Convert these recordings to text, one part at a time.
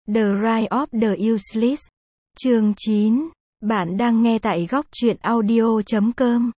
The Rise of the Useless. Chương 9. Bạn đang nghe tại góc truyện audio.com.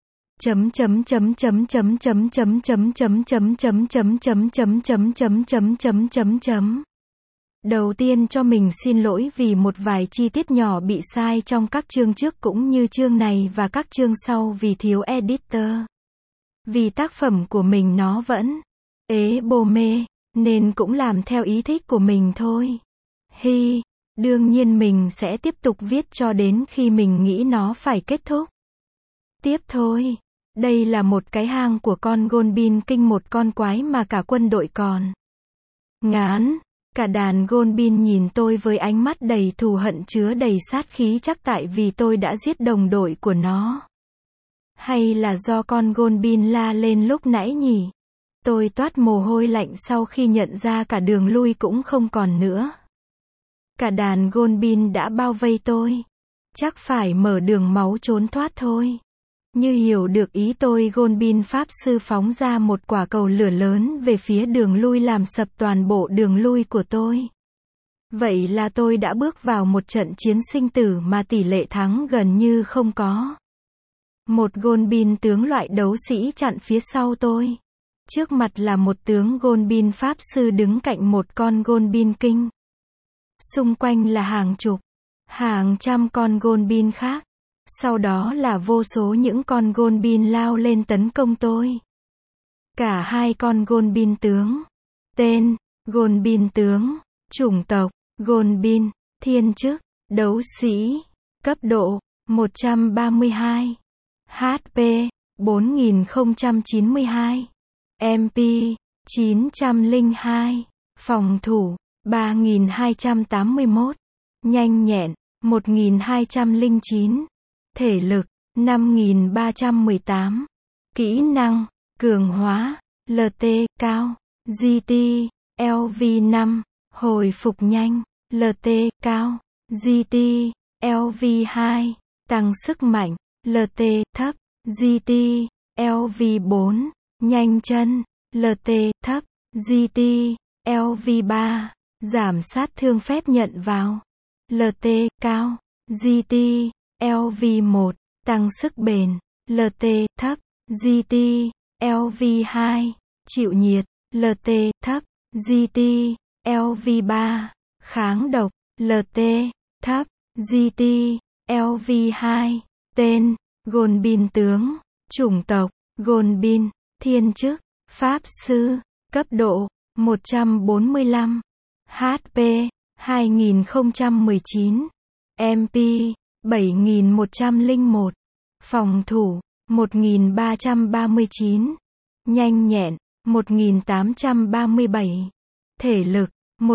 Đầu tiên cho mình xin lỗi vì một vài chi tiết nhỏ bị sai trong các chương trước cũng như chương này và các chương sau vì thiếu editor. Vì tác phẩm của mình nó vẫn ế bồ mê, nên cũng làm theo ý thích của mình thôi. Đương nhiên mình sẽ tiếp tục viết cho đến khi mình nghĩ nó phải kết thúc. Tiếp thôi. Đây là một cái hang của con Goblin King, một con quái mà cả quân đội còn ngán. Cả đàn Goblin nhìn tôi với ánh mắt đầy thù hận chứa đầy sát khí, chắc tại vì tôi đã giết đồng đội của nó. Hay là do con Goblin la lên lúc nãy nhỉ? Tôi toát mồ hôi lạnh sau khi nhận ra cả đường lui cũng không còn nữa. Cả đàn Goblin đã bao vây tôi. Chắc phải mở đường máu trốn thoát thôi. Như hiểu được ý tôi, Goblin Pháp Sư phóng ra một quả cầu lửa lớn về phía đường lui làm sập toàn bộ đường lui của tôi. Vậy là tôi đã bước vào một trận chiến sinh tử mà tỷ lệ thắng gần như không có. Một Goblin tướng loại đấu sĩ chặn phía sau tôi. Trước mặt là một tướng Goblin Pháp Sư đứng cạnh một con Goblin King. Xung quanh là hàng chục, hàng trăm con Goblin khác. Sau đó là vô số những con Goblin lao lên tấn công tôi. Cả hai con Goblin tướng. Tên: Goblin tướng. Chủng tộc: Goblin. Thiên chức: đấu sĩ. Cấp độ: 132. HP: 4092. MP: 902. Phòng thủ: 3281. Nhanh nhẹn: 1209. Thể lực: 5318. Kỹ năng: cường hóa, LT cao, GT, LV5, hồi phục nhanh, LT cao, GT, LV2, tăng sức mạnh, LT thấp, GT, LV4, nhanh chân, LT thấp, GT, LV3, giảm sát thương phép nhận vào, LT cao, GT, LV1, tăng sức bền, LT thấp, GT, LV2, chịu nhiệt, LT thấp, GT, LV3, kháng độc, LT thấp, GT, LV2, tên: Goblin tướng, chủng tộc: Goblin, thiên chức: Pháp Sư, cấp độ: 145, HP: 2019, MP: 7101, phòng thủ: 1339, nhanh nhẹn: 1837, thể lực: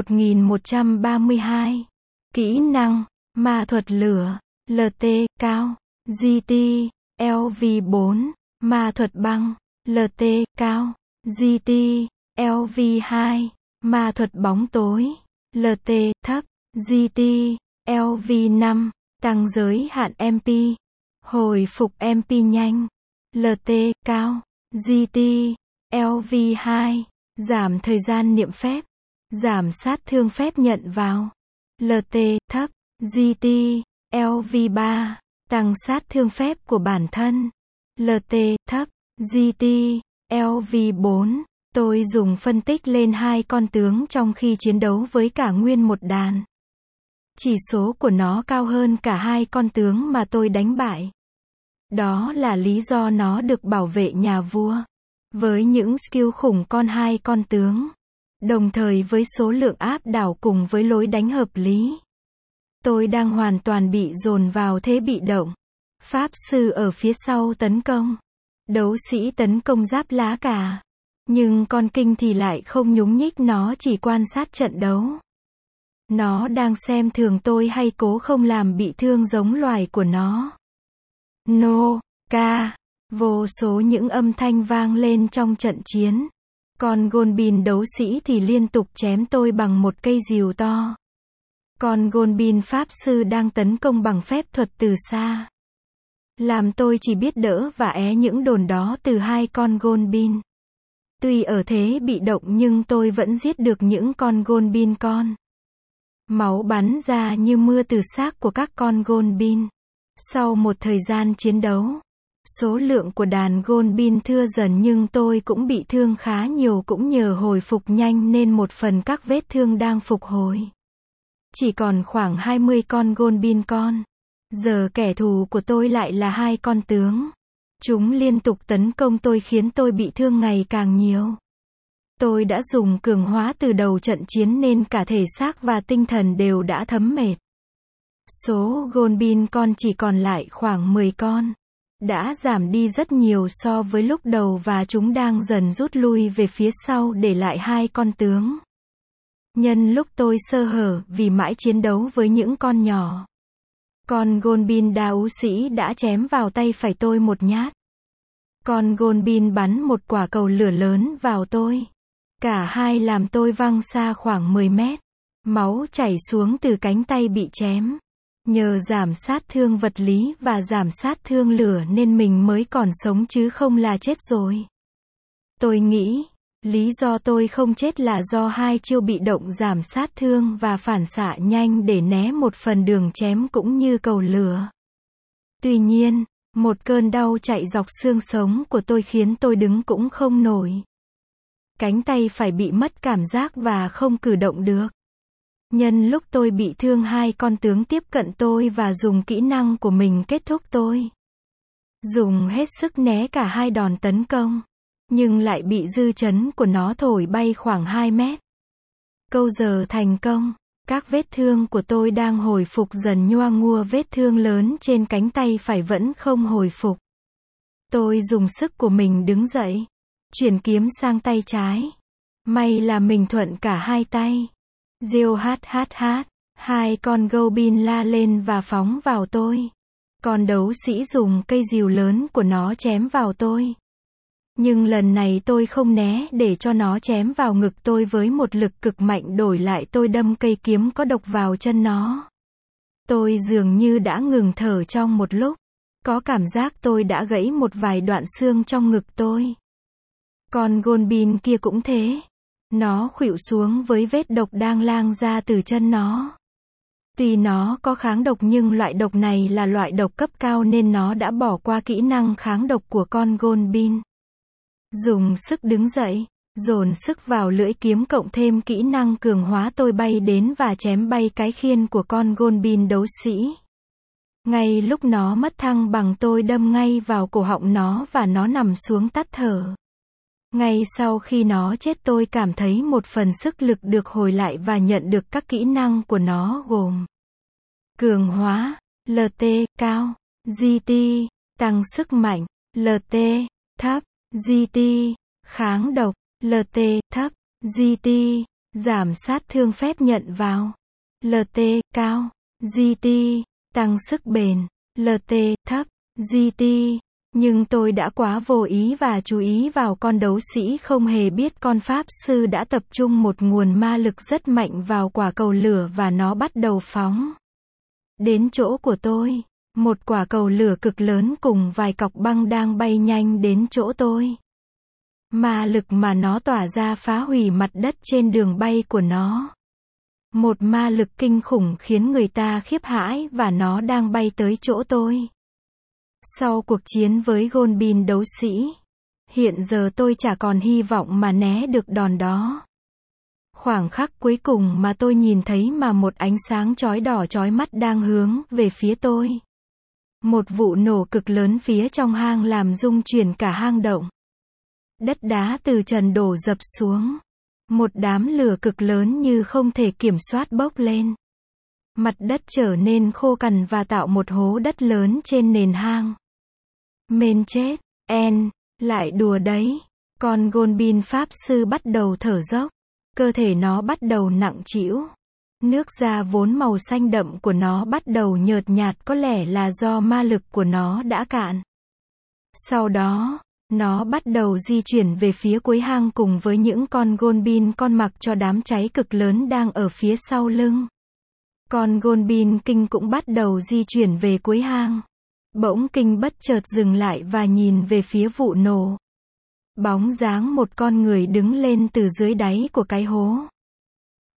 1132, kỹ năng: ma thuật lửa, LT cao, GT, LV4, ma thuật băng, LT cao, GT, LV2, ma thuật bóng tối, LT thấp, GT, LV5, tăng giới hạn MP, hồi phục MP nhanh, LT cao, GT, LV2, giảm thời gian niệm phép, giảm sát thương phép nhận vào, LT thấp, GT, LV3, tăng sát thương phép của bản thân, LT thấp, GT, LV4. Tôi dùng phân tích lên hai con tướng trong khi chiến đấu với cả nguyên một đàn. Chỉ số của nó cao hơn cả hai con tướng mà tôi đánh bại. Đó là lý do nó được bảo vệ nhà vua. Với những skill khủng hai con tướng. Đồng thời với số lượng áp đảo cùng với lối đánh hợp lý. Tôi đang hoàn toàn bị dồn vào thế bị động. Pháp Sư ở phía sau tấn công. Đấu sĩ tấn công giáp lá cà. Nhưng con King thì lại không nhúc nhích, nó chỉ quan sát trận đấu. Nó đang xem thường tôi hay cố không làm bị thương giống loài của nó. No, ca. Vô số những âm thanh vang lên trong trận chiến. Con Goblin đấu sĩ thì liên tục chém tôi bằng một cây rìu to. Con Goblin Pháp Sư đang tấn công bằng phép thuật từ xa. Làm tôi chỉ biết đỡ và é những đòn đó từ hai con Goblin. Tuy ở thế bị động nhưng tôi vẫn giết được những con Goblin con. Máu bắn ra như mưa từ xác của các con Goblin. Sau một thời gian chiến đấu, số lượng của đàn Goblin thưa dần nhưng tôi cũng bị thương khá nhiều cũng nhờ hồi phục nhanh nên một phần các vết thương đang phục hồi. Chỉ còn khoảng 20 con Goblin con. Giờ kẻ thù của tôi lại là 2 con tướng. Chúng liên tục tấn công tôi khiến tôi bị thương ngày càng nhiều. Tôi đã dùng cường hóa từ đầu trận chiến nên cả thể xác và tinh thần đều đã thấm mệt. Số Goblin con chỉ còn lại khoảng 10 con. Đã giảm đi rất nhiều so với lúc đầu và chúng đang dần rút lui về phía sau để lại 2 con tướng. Nhân lúc tôi sơ hở vì mãi chiến đấu với những con nhỏ, con Goblin đa ú sĩ đã chém vào tay phải tôi một nhát. Con Goblin bắn một quả cầu lửa lớn vào tôi. Cả hai làm tôi văng xa khoảng 10 mét. Máu chảy xuống từ cánh tay bị chém. Nhờ giảm sát thương vật lý và giảm sát thương lửa nên mình mới còn sống chứ không là chết rồi. Tôi nghĩ, lý do tôi không chết là do 2 chiêu bị động giảm sát thương và phản xạ nhanh để né một phần đường chém cũng như cầu lửa. Tuy nhiên, một cơn đau chạy dọc xương sống của tôi khiến tôi đứng cũng không nổi. Cánh tay phải bị mất cảm giác và không cử động được. Nhân lúc tôi bị thương 2 con tướng tiếp cận tôi và dùng kỹ năng của mình kết thúc tôi. Dùng hết sức né cả 2 đòn tấn công. Nhưng lại bị dư chấn của nó thổi bay khoảng 2 mét. Câu giờ thành công. Các vết thương của tôi đang hồi phục dần nhoa ngua vết thương lớn trên cánh tay phải vẫn không hồi phục. Tôi dùng sức của mình đứng dậy. Chuyển kiếm sang tay trái. May là mình thuận cả 2 tay. Rêu hát hát hát. 2 con Goblin la lên và phóng vào tôi. Con đấu sĩ dùng cây rìu lớn của nó chém vào tôi. Nhưng lần này tôi không né để cho nó chém vào ngực tôi với một lực cực mạnh, đổi lại tôi đâm cây kiếm có độc vào chân nó. Tôi dường như đã ngừng thở trong một lúc. Có cảm giác tôi đã gãy một vài đoạn xương trong ngực tôi. Con Goblin kia cũng thế. Nó khuỵu xuống với vết độc đang lan ra từ chân nó. Tuy nó có kháng độc nhưng loại độc này là loại độc cấp cao nên nó đã bỏ qua kỹ năng kháng độc của con Goblin. Dùng sức đứng dậy, dồn sức vào lưỡi kiếm cộng thêm kỹ năng cường hóa, tôi bay đến và chém bay cái khiên của con Goblin đấu sĩ. Ngay lúc nó mất thăng bằng tôi đâm ngay vào cổ họng nó và nó nằm xuống tắt thở. Ngay sau khi nó chết tôi cảm thấy một phần sức lực được hồi lại và nhận được các kỹ năng của nó gồm cường hóa, LT, cao, GT, tăng sức mạnh, LT, thấp, GT, kháng độc, LT, thấp, GT, giảm sát thương phép nhận vào, LT, cao, GT, tăng sức bền, LT, thấp, GT. Nhưng tôi đã quá vô ý và chú ý vào con đấu sĩ, không hề biết con pháp sư đã tập trung một nguồn ma lực rất mạnh vào quả cầu lửa và nó bắt đầu phóng đến chỗ của tôi. Một quả cầu lửa cực lớn cùng vài cọc băng đang bay nhanh đến chỗ tôi. Ma lực mà nó tỏa ra phá hủy mặt đất trên đường bay của nó. Một ma lực kinh khủng khiến người ta khiếp hãi và nó đang bay tới chỗ tôi. Sau cuộc chiến với Goblin đấu sĩ, hiện giờ tôi chả còn hy vọng mà né được đòn đó. Khoảng khắc cuối cùng mà tôi nhìn thấy mà một ánh sáng chói đỏ chói mắt đang hướng về phía tôi. Một vụ nổ cực lớn phía trong hang làm rung chuyển cả hang động. Đất đá từ trần đổ dập xuống. Một đám lửa cực lớn như không thể kiểm soát bốc lên. Mặt đất trở nên khô cằn và tạo một hố đất lớn trên nền hang. Mên chết, lại đùa đấy. Con Goblin pháp sư bắt đầu thở dốc. Cơ thể nó bắt đầu nặng trĩu. Nước da vốn màu xanh đậm của nó bắt đầu nhợt nhạt, có lẽ là do ma lực của nó đã cạn. Sau đó, nó bắt đầu di chuyển về phía cuối hang cùng với những con Goblin con mặc cho đám cháy cực lớn đang ở phía sau lưng. Con Goblin Kinh cũng bắt đầu di chuyển về cuối hang. Bỗng Kinh bất chợt dừng lại và nhìn về phía vụ nổ. Bóng dáng một con người đứng lên từ dưới đáy của cái hố.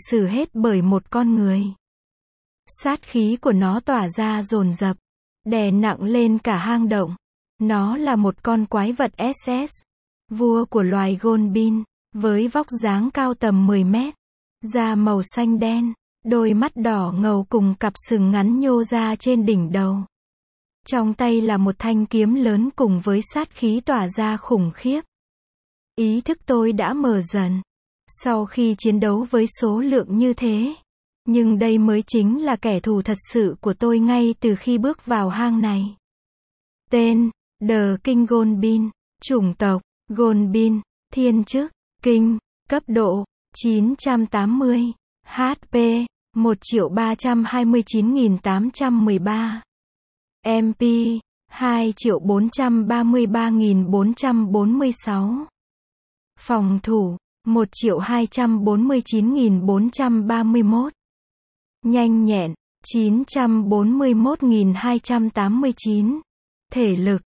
xử hết bởi một con người. Sát khí của nó tỏa ra dồn dập, đè nặng lên cả hang động. Nó là một con quái vật SS, vua của loài Goblin, với vóc dáng cao tầm 10 mét, da màu xanh đen, đôi mắt đỏ ngầu cùng cặp sừng ngắn nhô ra trên đỉnh đầu. Trong tay là một thanh kiếm lớn cùng với sát khí tỏa ra khủng khiếp. Ý thức tôi đã mờ dần sau khi chiến đấu với số lượng như thế. Nhưng đây mới chính là kẻ thù thật sự của tôi ngay từ khi bước vào hang này. Tên: The King Goblin. Chủng tộc: Goblin. Thiên chức: King. Cấp độ: 980. HP: 1.329.813. MP: 2.433.446. Phòng thủ: 1.249.431. Nhanh nhẹn: 941.289. Thể lực: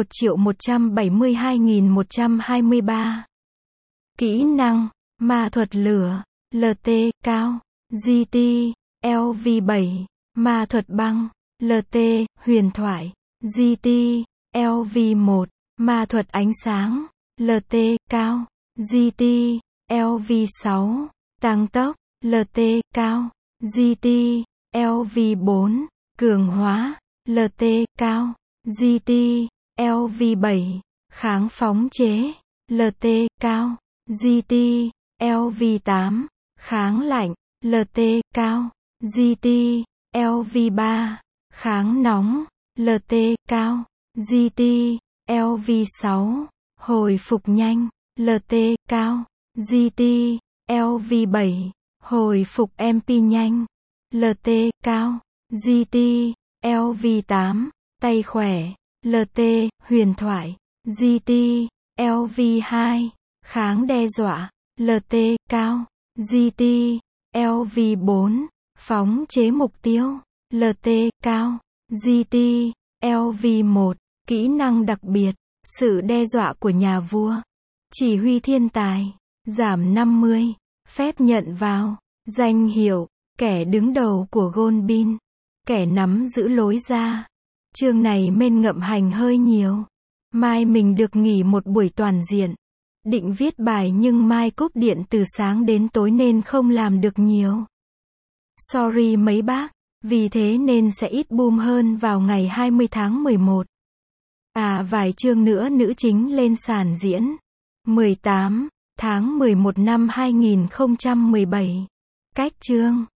1.172.123. Kỹ năng: ma thuật lửa, LT, cao, GT, LV7, ma thuật băng, LT, huyền thoại, GT, LV1, ma thuật ánh sáng, LT, cao, GT, LV6, tăng tốc, LT, cao, GT, LV4, cường hóa, LT, cao, GT, LV7, kháng phóng chế, LT, cao, GT, LV8, kháng lạnh, LT, cao, GT, LV3, kháng nóng, LT, cao, GT, LV6, hồi phục nhanh, LT, cao, GT, LV7, hồi phục MP nhanh, LT, cao, GT, LV8, tay khỏe, LT, huyền thoại, GT, LV2, kháng đe dọa, LT, cao, GT, LV4, phóng chế mục tiêu, LT, cao, GT, LV1, kỹ năng đặc biệt, sự đe dọa của nhà vua, chỉ huy thiên tài, giảm 50, phép nhận vào, danh hiệu, kẻ đứng đầu của Goldbin, kẻ nắm giữ lối ra. Chương này men ngậm hành hơi nhiều. Mai mình được nghỉ một buổi toàn diện. Định viết bài nhưng mai cúp điện từ sáng đến tối nên không làm được nhiều. Sorry mấy bác, vì thế nên sẽ ít boom hơn vào ngày 20 tháng 11. Vài chương nữa nữ chính lên sàn diễn. 18 tháng 11 năm 2017. Cách chương